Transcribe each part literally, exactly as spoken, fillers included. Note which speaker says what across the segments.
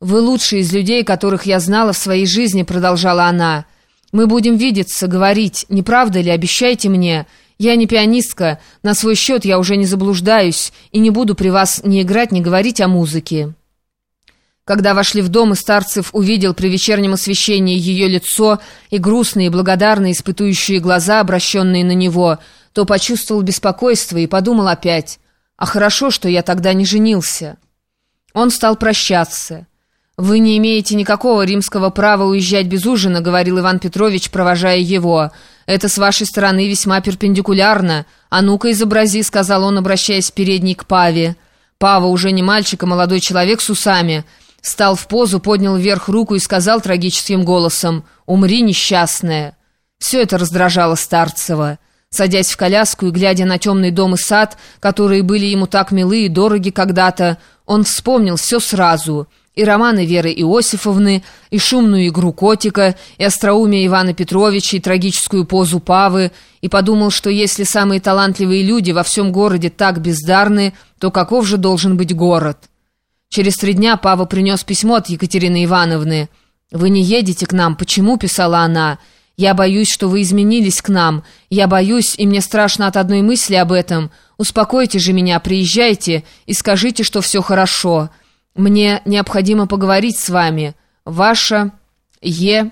Speaker 1: «Вы лучшие из людей, которых я знала в своей жизни», — продолжала она. «Мы будем видеться, говорить, не правда ли, обещайте мне. Я не пианистка, на свой счет я уже не заблуждаюсь и не буду при вас ни играть, ни говорить о музыке». Когда вошли в дом, и Старцев увидел при вечернем освещении ее лицо и грустные, благодарные, испытующие глаза, обращенные на него, то почувствовал беспокойство и подумал опять: «А хорошо, что я тогда не женился». Он стал прощаться. «Вы не имеете никакого римского права уезжать без ужина», — говорил Иван Петрович, провожая его. «Это с вашей стороны весьма перпендикулярно. А ну-ка изобрази», — сказал он, обращаясь в передний к Паве. Пава, уже не мальчик, а молодой человек с усами, встал в позу, поднял вверх руку и сказал трагическим голосом: «Умри, несчастная». Все это раздражало Старцева. Садясь в коляску и глядя на темный дом и сад, которые были ему так милы и дороги когда-то, он вспомнил все сразу: и романы Веры Иосифовны, и шумную игру котика, и остроумие Ивана Петровича, и трагическую позу Павы, и подумал, что если самые талантливые люди во всем городе так бездарны, то каков же должен быть город? Через три дня Пава принес письмо от Екатерины Ивановны. «Вы не едете к нам. Почему?» — писала она. «Я боюсь, что вы изменились к нам. Я боюсь, и мне страшно от одной мысли об этом. Успокойте же меня, приезжайте и скажите, что все хорошо. Мне необходимо поговорить с вами. Ваша Е.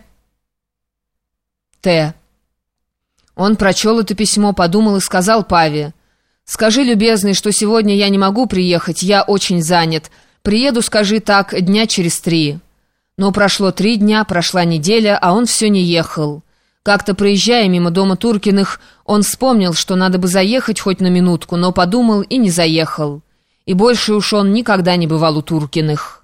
Speaker 1: Т.» Он прочел это письмо, подумал и сказал Паве: «Скажи, любезный, что сегодня я не могу приехать, я очень занят. Приеду, скажи так, дня через три». Но прошло три дня, прошла неделя, а он все не ехал. Как-то проезжая мимо дома Туркиных, он вспомнил, что надо бы заехать хоть на минутку, но подумал и не заехал. И больше уж он никогда не бывал у Туркиных.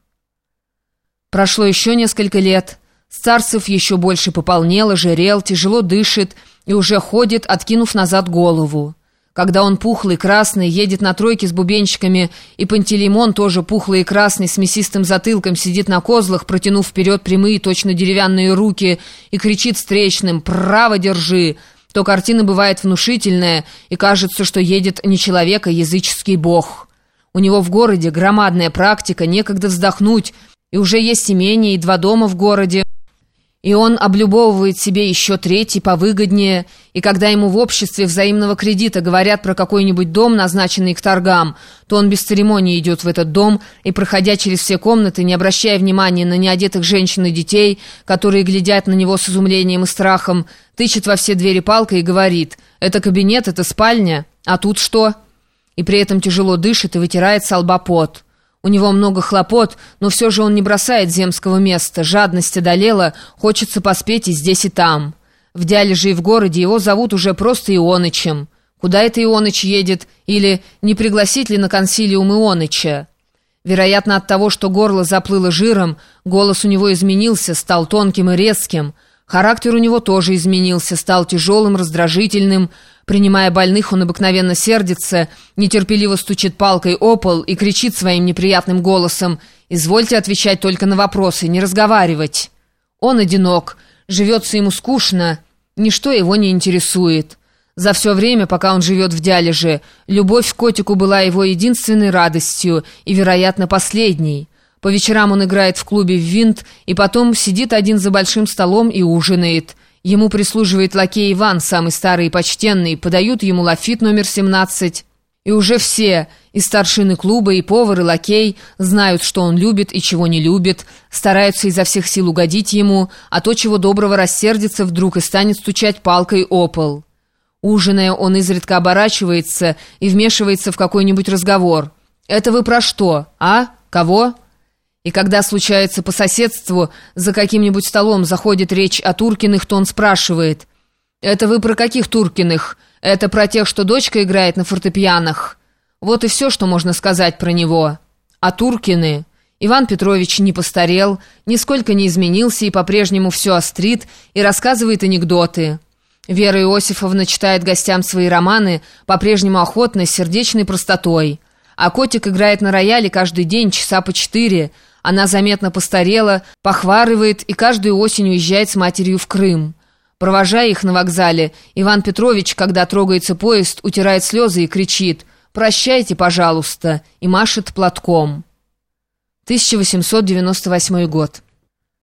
Speaker 1: Прошло еще несколько лет. Старцев еще больше пополнел, ожирел, тяжело дышит и уже ходит, откинув назад голову. Когда он пухлый, красный, едет на тройке с бубенчиками, и Пантелеймон, тоже пухлый и красный, с мясистым затылком, сидит на козлах, протянув вперед прямые, точно деревянные руки, и кричит встречным: «Право держи!», то картина бывает внушительная, и кажется, что едет не человек, а языческий бог. У него в городе громадная практика, некогда вздохнуть, и уже есть имение и два дома в городе, и он облюбовывает себе еще третий повыгоднее, и когда ему в обществе взаимного кредита говорят про какой-нибудь дом, назначенный к торгам, то он без церемонии идет в этот дом и, проходя через все комнаты, не обращая внимания на неодетых женщин и детей, которые глядят на него с изумлением и страхом, тычет во все двери палкой и говорит: «Это кабинет, это спальня, а тут что?» И при этом тяжело дышит и вытирает со лба пот. У него много хлопот, но все же он не бросает земского места. Жадность одолела, хочется поспеть и здесь, и там. В Дялеже и в городе его зовут уже просто Ионычем. Куда это Ионыч едет? Или не пригласить ли на консилиум Ионыча? Вероятно, от того, что горло заплыло жиром, голос у него изменился, стал тонким и резким. Характер у него тоже изменился, стал тяжелым, раздражительным. Принимая больных, он обыкновенно сердится, нетерпеливо стучит палкой о пол и кричит своим неприятным голосом: «Извольте отвечать только на вопросы, не разговаривать». Он одинок, живется ему скучно, ничто его не интересует. За все время, пока он живет в Дялеже, любовь к котику была его единственной радостью и, вероятно, последней. По вечерам он играет в клубе в винт и потом сидит один за большим столом и ужинает. Ему прислуживает лакей Иван, самый старый и почтенный, подают ему лафит номер семнадцать. И уже все, и старшины клуба, и повар, и лакей, знают, что он любит и чего не любит, стараются изо всех сил угодить ему, а то, чего доброго, рассердится вдруг и станет стучать палкой о пол. Ужиная, он изредка оборачивается и вмешивается в какой-нибудь разговор. «Это вы про что? А? Кого?» И когда случается по соседству, за каким-нибудь столом заходит речь о Туркиных, то он спрашивает: «Это вы про каких Туркиных? Это про тех, что дочка играет на фортепианах?» Вот и все, что можно сказать про него. А Туркины? Иван Петрович не постарел, нисколько не изменился и по-прежнему все острит и рассказывает анекдоты. Вера Иосифовна читает гостям свои романы, по-прежнему охотно, с сердечной простотой. А котик играет на рояле каждый день, часа по четыре. Она заметно постарела, похварывает и каждую осень уезжает с матерью в Крым. Провожая их на вокзале, Иван Петрович, когда трогается поезд, утирает слезы и кричит: «Прощайте, пожалуйста», и машет платком. тысяча восемьсот девяносто восьмой год.